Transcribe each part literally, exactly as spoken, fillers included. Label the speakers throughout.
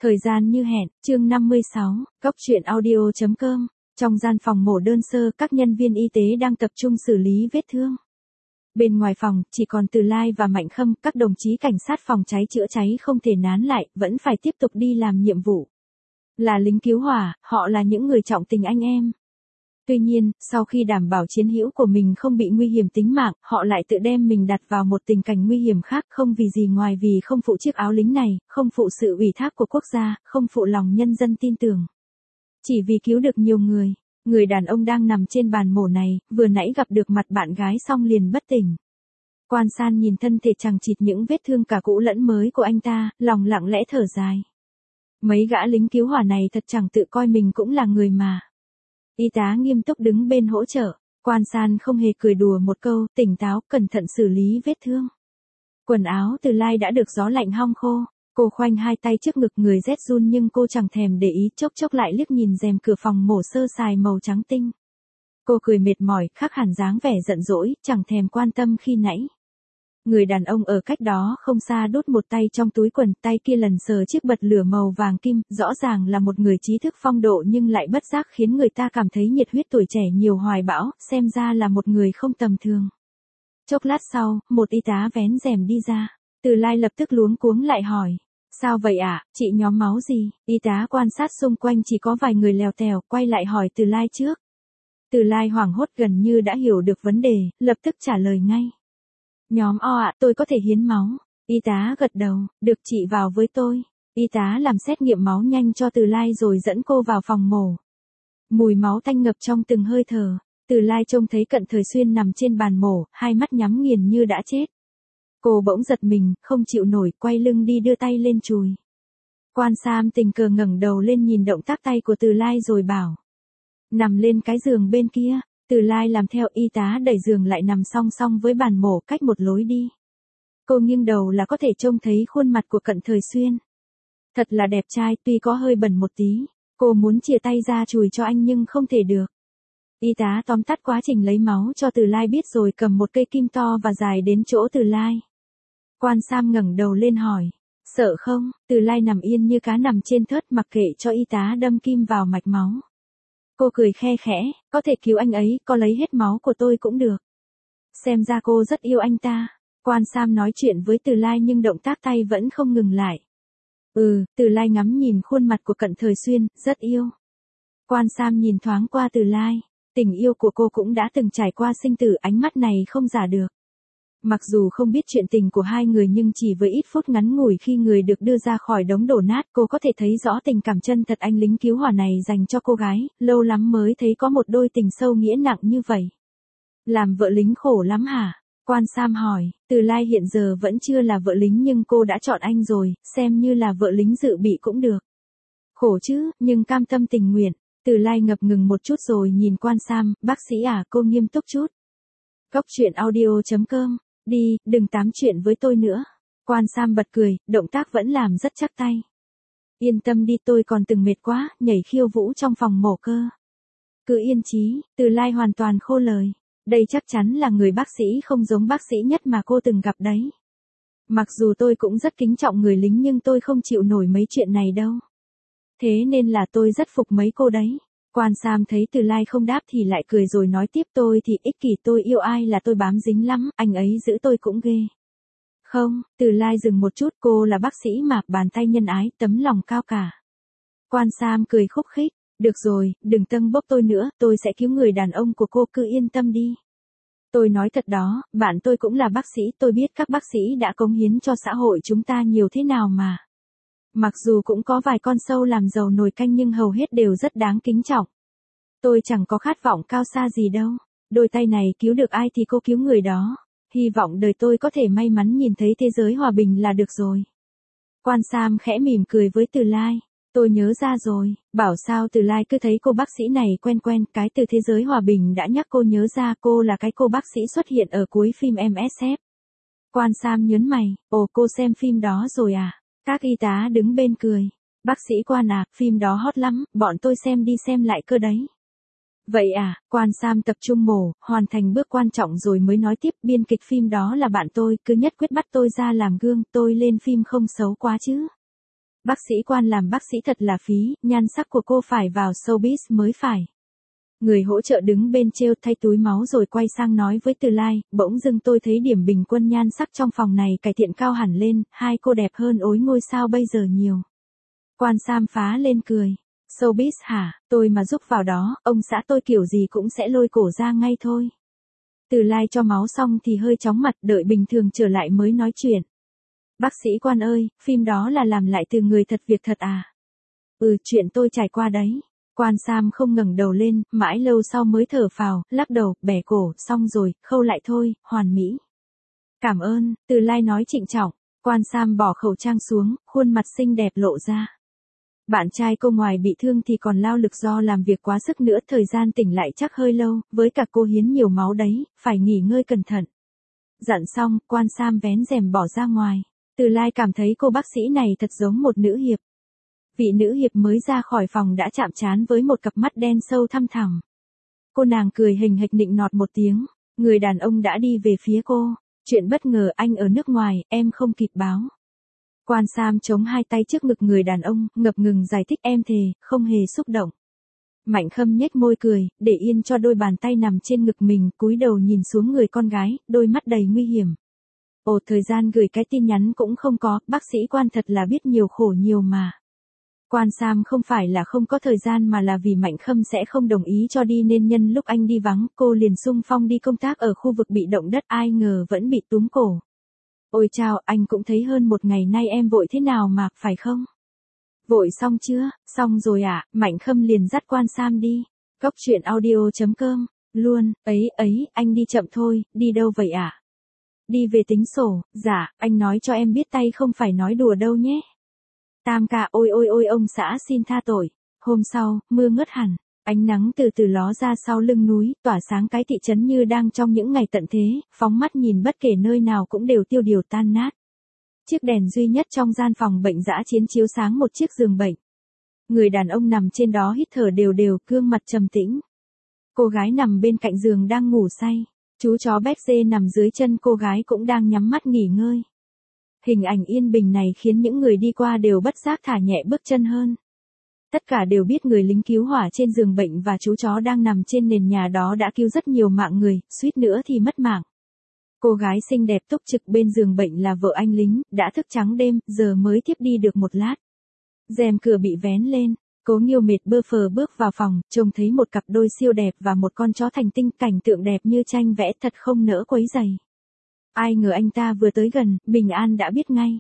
Speaker 1: Thời gian như hẹn, chương năm mươi sáu, Cốc truyện audio.com. Trong gian phòng mổ đơn sơ, các nhân viên y tế đang tập trung xử lý vết thương. Bên ngoài phòng, chỉ còn Từ Lai và Mạnh Khâm, các đồng chí cảnh sát phòng cháy chữa cháy không thể nán lại, vẫn phải tiếp tục đi làm nhiệm vụ. Là lính cứu hỏa, họ là những người trọng tình anh em. Tuy nhiên, sau khi đảm bảo chiến hữu của mình không bị nguy hiểm tính mạng, họ lại tự đem mình đặt vào một tình cảnh nguy hiểm khác, không vì gì ngoài vì không phụ chiếc áo lính này, không phụ sự ủy thác của quốc gia, không phụ lòng nhân dân tin tưởng. Chỉ vì cứu được nhiều người, người đàn ông đang nằm trên bàn mổ này, vừa nãy gặp được mặt bạn gái xong liền bất tỉnh. Quan San nhìn thân thể chằng chịt những vết thương cả cũ lẫn mới của anh ta, lòng lặng lẽ thở dài. Mấy gã lính cứu hỏa này thật chẳng tự coi mình cũng là người mà. Y tá nghiêm túc đứng bên hỗ trợ, Quan San không hề cười đùa một câu, tỉnh táo, cẩn thận xử lý vết thương. Quần áo Từ Lai đã được gió lạnh hong khô, cô khoanh hai tay trước ngực, người rét run nhưng cô chẳng thèm để ý, chốc chốc lại liếc nhìn rèm cửa phòng mổ sơ sài màu trắng tinh. Cô cười mệt mỏi, khác hẳn dáng vẻ giận dỗi, chẳng thèm quan tâm khi nãy. Người đàn ông ở cách đó không xa đút một tay trong túi quần, tay kia lần sờ chiếc bật lửa màu vàng kim, rõ ràng là một người trí thức phong độ nhưng lại bất giác khiến người ta cảm thấy nhiệt huyết, tuổi trẻ nhiều hoài bão, xem ra là một người không tầm thường. Chốc lát sau, một y tá vén rèm đi ra, Từ Lai lập tức luống cuống lại hỏi, sao vậy ạ, à? Chị nhóm máu gì? Y tá quan sát xung quanh chỉ có vài người lèo tèo, quay lại hỏi Từ Lai trước. Từ Lai hoảng hốt gần như đã hiểu được vấn đề, lập tức trả lời ngay. Nhóm O ạ, tôi có thể hiến máu. Y tá gật đầu, được chị vào với tôi. Y tá làm xét nghiệm máu nhanh cho Từ Lai rồi dẫn cô vào phòng mổ. Mùi máu tanh ngập trong từng hơi thở. Từ Lai trông thấy Cận Thời Xuyên nằm trên bàn mổ, hai mắt nhắm nghiền như đã chết. Cô bỗng giật mình, không chịu nổi, quay lưng đi đưa tay lên chùi. Quan Sam tình cờ ngẩng đầu lên nhìn động tác tay của Từ Lai rồi bảo. Nằm lên cái giường bên kia. Từ Lai làm theo, y tá đẩy giường lại nằm song song với bàn mổ cách một lối đi. Cô nghiêng đầu là có thể trông thấy khuôn mặt của Cận Thời Xuyên. Thật là đẹp trai, tuy có hơi bẩn một tí. Cô muốn chìa tay ra chùi cho anh nhưng không thể được. Y tá tóm tắt quá trình lấy máu cho Từ Lai biết rồi cầm một cây kim to và dài đến chỗ Từ Lai. Quan Sam ngẩng đầu lên hỏi. Sợ không? Từ Lai nằm yên như cá nằm trên thớt mặc kệ cho y tá đâm kim vào mạch máu. Cô cười khe khẽ, có thể cứu anh ấy, có lấy hết máu của tôi cũng được. Xem ra cô rất yêu anh ta. Quan Sam nói chuyện với Từ Lai nhưng động tác tay vẫn không ngừng lại. Ừ, Từ Lai ngắm nhìn khuôn mặt của Cận Thời Xuyên, rất yêu. Quan Sam nhìn thoáng qua Từ Lai, tình yêu của cô cũng đã từng trải qua sinh tử, ánh mắt này không giả được. Mặc dù không biết chuyện tình của hai người nhưng chỉ với ít phút ngắn ngủi khi người được đưa ra khỏi đống đổ nát, cô có thể thấy rõ tình cảm chân thật anh lính cứu hỏa này dành cho cô gái, lâu lắm mới thấy có một đôi tình sâu nghĩa nặng như vậy. Làm vợ lính khổ lắm hả? Quan Sam hỏi, Từ Lai hiện giờ vẫn chưa là vợ lính nhưng cô đã chọn anh rồi, xem như là vợ lính dự bị cũng được. Khổ chứ, nhưng cam tâm tình nguyện. Từ Lai ngập ngừng một chút rồi nhìn Quan Sam, bác sĩ à, cô nghiêm túc chút. Cốc truyện audio.com. Đi, đừng tám chuyện với tôi nữa. Quan Sam bật cười, động tác vẫn làm rất chắc tay. Yên tâm đi, tôi còn từng mệt quá, nhảy khiêu vũ trong phòng mổ cơ. Cứ yên chí, Từ Lai hoàn toàn khô lời. Đây chắc chắn là người bác sĩ không giống bác sĩ nhất mà cô từng gặp đấy. Mặc dù tôi cũng rất kính trọng người lính nhưng tôi không chịu nổi mấy chuyện này đâu. Thế nên là tôi rất phục mấy cô đấy. Quan Sam thấy Từ Lai không đáp thì lại cười rồi nói tiếp, tôi thì ích kỷ, tôi yêu ai là tôi bám dính lắm, anh ấy giữ tôi cũng ghê. Không, Từ Lai dừng một chút, cô là bác sĩ mà, bàn tay nhân ái, tấm lòng cao cả. Quan Sam cười khúc khích, được rồi, đừng tâng bốc tôi nữa, tôi sẽ cứu người đàn ông của cô, cứ yên tâm đi. Tôi nói thật đó, bạn tôi cũng là bác sĩ, tôi biết các bác sĩ đã cống hiến cho xã hội chúng ta nhiều thế nào mà. Mặc dù cũng có vài con sâu làm dầu nồi canh nhưng hầu hết đều rất đáng kính trọng. Tôi chẳng có khát vọng cao xa gì đâu. Đôi tay này cứu được ai thì cô cứu người đó. Hy vọng đời tôi có thể may mắn nhìn thấy thế giới hòa bình là được rồi. Quan Sam khẽ mỉm cười với Từ Lai. Tôi nhớ ra rồi, bảo sao Từ Lai cứ thấy cô bác sĩ này quen quen, cái từ thế giới hòa bình đã nhắc cô nhớ ra, cô là cái cô bác sĩ xuất hiện ở cuối phim em ét ép. Quan Sam nhớn mày, ồ cô xem phim đó rồi à? Các y tá đứng bên cười. Bác sĩ Quan à, phim đó hot lắm, bọn tôi xem đi xem lại cơ đấy. Vậy à, Quan Sam tập trung mổ, hoàn thành bước quan trọng rồi mới nói tiếp, biên kịch phim đó là bạn tôi, cứ nhất quyết bắt tôi ra làm gương, tôi lên phim không xấu quá chứ. Bác sĩ Quan làm bác sĩ thật là phí, nhan sắc của cô phải vào showbiz mới phải. Người hỗ trợ đứng bên trêu thay túi máu rồi quay sang nói với Từ Lai, bỗng dưng tôi thấy điểm bình quân nhan sắc trong phòng này cải thiện cao hẳn lên, hai cô đẹp hơn ối ngôi sao bây giờ nhiều. Quan Sam phá lên cười. Showbiz hả, tôi mà giúp vào đó, ông xã tôi kiểu gì cũng sẽ lôi cổ ra ngay thôi. Từ Lai cho máu xong thì hơi chóng mặt, đợi bình thường trở lại mới nói chuyện. Bác sĩ Quan ơi, phim đó là làm lại từ người thật việc thật à? Ừ, chuyện tôi trải qua đấy. Quan Sam không ngẩng đầu lên, mãi lâu sau mới thở phào, lắc đầu, bẻ cổ, xong rồi, khâu lại thôi, hoàn mỹ. Cảm ơn, Từ Lai nói trịnh trọng. Quan Sam bỏ khẩu trang xuống, khuôn mặt xinh đẹp lộ ra. Bạn trai cô ngoài bị thương thì còn lao lực do làm việc quá sức nữa, thời gian tỉnh lại chắc hơi lâu, với cả cô hiến nhiều máu đấy, phải nghỉ ngơi cẩn thận. Dặn xong, Quan Sam vén rèm bỏ ra ngoài. Từ Lai cảm thấy cô bác sĩ này thật giống một nữ hiệp. Vị nữ hiệp mới ra khỏi phòng đã chạm trán với một cặp mắt đen sâu thăm thẳm. Cô nàng cười hình hạch nịnh nọt một tiếng, người đàn ông đã đi về phía cô. Chuyện bất ngờ, anh ở nước ngoài, em không kịp báo. Quan Sam chống hai tay trước ngực người đàn ông, ngập ngừng giải thích, em thề, không hề xúc động. Mạnh Khâm nhếch môi cười, để yên cho đôi bàn tay nằm trên ngực mình, cúi đầu nhìn xuống người con gái, đôi mắt đầy nguy hiểm. Ồ, thời gian gửi cái tin nhắn cũng không có, bác sĩ Quan thật là biết nhiều khổ nhiều mà. Quan Sam không phải là không có thời gian mà là vì Mạnh Khâm sẽ không đồng ý cho đi nên nhân lúc anh đi vắng, cô liền xung phong đi công tác ở khu vực bị động đất, ai ngờ vẫn bị túm cổ. Ôi chao, anh cũng thấy hơn một ngày nay em vội thế nào mà, phải không? Vội xong chưa? Xong rồi ạ, à? Mạnh Khâm liền dắt Quan Sam đi. Góc truyện audio chấm com, luôn, ấy, ấy, anh đi chậm thôi, đi đâu vậy ạ? À? Đi về tính sổ, dạ, anh nói cho em biết tay không phải nói đùa đâu nhé. Tam ca, ôi ôi ôi ông xã xin tha tội. Hôm sau, mưa ngớt hẳn, ánh nắng từ từ ló ra sau lưng núi, tỏa sáng cái thị trấn như đang trong những ngày tận thế, phóng mắt nhìn bất kể nơi nào cũng đều tiêu điều tan nát. Chiếc đèn duy nhất trong gian phòng bệnh dã chiến chiếu sáng một chiếc giường bệnh. Người đàn ông nằm trên đó hít thở đều đều, gương mặt trầm tĩnh. Cô gái nằm bên cạnh giường đang ngủ say, chú chó Berger nằm dưới chân cô gái cũng đang nhắm mắt nghỉ ngơi. Hình ảnh yên bình này khiến những người đi qua đều bất giác thả nhẹ bước chân hơn. Tất cả đều biết người lính cứu hỏa trên giường bệnh và chú chó đang nằm trên nền nhà đó đã cứu rất nhiều mạng người, suýt nữa thì mất mạng. Cô gái xinh đẹp túc trực bên giường bệnh là vợ anh lính, đã thức trắng đêm, giờ mới thiếp đi được một lát. Rèm cửa bị vén lên, Cố Nghiêu mệt bơ phờ bước vào phòng, trông thấy một cặp đôi siêu đẹp và một con chó thành tinh, cảnh tượng đẹp như tranh vẽ, thật không nỡ quấy rầy. Ai ngờ anh ta vừa tới gần, Bình An đã biết ngay.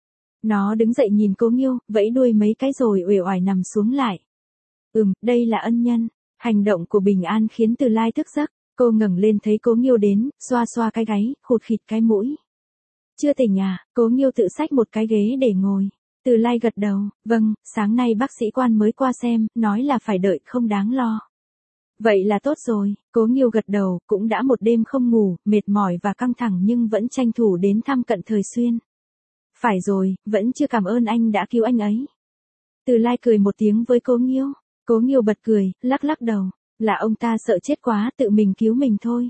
Speaker 1: Nó đứng dậy nhìn Cố Nghiêu, vẫy đuôi mấy cái rồi uể oải nằm xuống lại. Ừm, đây là ân nhân. Hành động của Bình An khiến Từ Lai thức giấc. Cô ngẩng lên thấy Cố Nghiêu đến, xoa xoa cái gáy, khụt khịt cái mũi. Chưa tỉnh à? Cố Nghiêu tự xách một cái ghế để ngồi. Từ Lai gật đầu, vâng, sáng nay bác sĩ Quan mới qua xem, nói là phải đợi, không đáng lo. Vậy là tốt rồi, Cố Nghiêu gật đầu, cũng đã một đêm không ngủ, mệt mỏi và căng thẳng nhưng vẫn tranh thủ đến thăm Cận Thời Xuyên. Phải rồi, vẫn chưa cảm ơn anh đã cứu anh ấy. Từ Lai cười một tiếng với Cố Nghiêu. Cố Nghiêu bật cười, lắc lắc đầu. Là ông ta sợ chết quá, tự mình cứu mình thôi.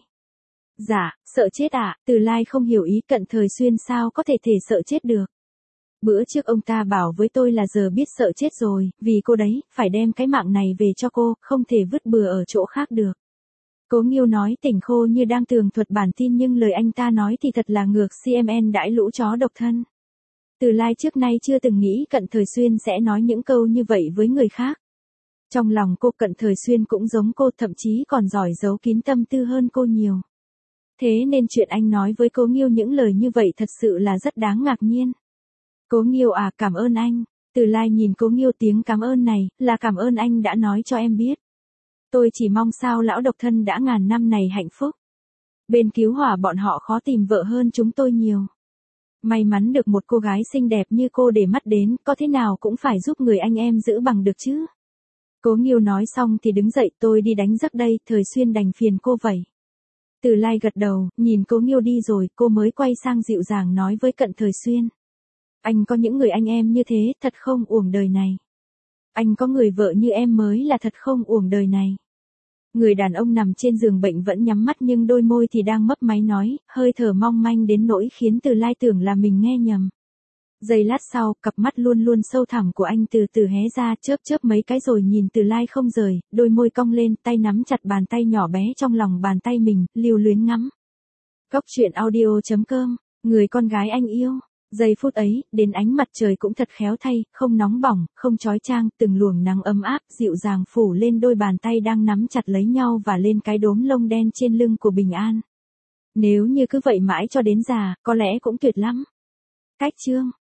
Speaker 1: Dạ, sợ chết à? Từ Lai không hiểu ý Cận Thời Xuyên sao có thể thể sợ chết được. Bữa trước ông ta bảo với tôi là giờ biết sợ chết rồi, vì cô đấy, phải đem cái mạng này về cho cô, không thể vứt bừa ở chỗ khác được. Cố Nghiêu nói tỉnh khô như đang tường thuật bản tin nhưng lời anh ta nói thì thật là ngược, xê em en đãi lũ chó độc thân. Từ Lai trước nay chưa từng nghĩ Cận Thời Xuyên sẽ nói những câu như vậy với người khác. Trong lòng cô Cận Thời Xuyên cũng giống cô, thậm chí còn giỏi giấu kín tâm tư hơn cô nhiều. Thế nên chuyện anh nói với Cố Nghiêu những lời như vậy thật sự là rất đáng ngạc nhiên. Cố Nghiêu à, cảm ơn anh. Từ Lai nhìn Cố Nghiêu, tiếng cảm ơn này, là cảm ơn anh đã nói cho em biết. Tôi chỉ mong sao lão độc thân đã ngàn năm này hạnh phúc. Bên cứu hỏa bọn họ khó tìm vợ hơn chúng tôi nhiều. May mắn được một cô gái xinh đẹp như cô để mắt đến, có thế nào cũng phải giúp người anh em giữ bằng được chứ. Cố Nghiêu nói xong thì đứng dậy, tôi đi đánh giấc đây, Thời Xuyên đành phiền cô vậy. Từ Lai gật đầu, nhìn Cố Nghiêu đi rồi, cô mới quay sang dịu dàng nói với Cận Thời Xuyên. Anh có những người anh em như thế, thật không uổng đời này. Anh có người vợ như em mới là thật không uổng đời này. Người đàn ông nằm trên giường bệnh vẫn nhắm mắt nhưng đôi môi thì đang mấp máy nói, hơi thở mong manh đến nỗi khiến Từ Lai tưởng là mình nghe nhầm. Giây lát sau, cặp mắt luôn luôn sâu thẳm của anh từ từ hé ra, chớp chớp mấy cái rồi nhìn Từ Lai không rời, đôi môi cong lên, tay nắm chặt bàn tay nhỏ bé trong lòng bàn tay mình, lưu luyến ngắm. Góc truyện audio chấm com, người con gái anh yêu. Giây phút ấy, đến ánh mặt trời cũng thật khéo thay, không nóng bỏng, không chói chang, từng luồng nắng ấm áp, dịu dàng phủ lên đôi bàn tay đang nắm chặt lấy nhau và lên cái đốm lông đen trên lưng của Bình An. Nếu như cứ vậy mãi cho đến già, có lẽ cũng tuyệt lắm. Cách chương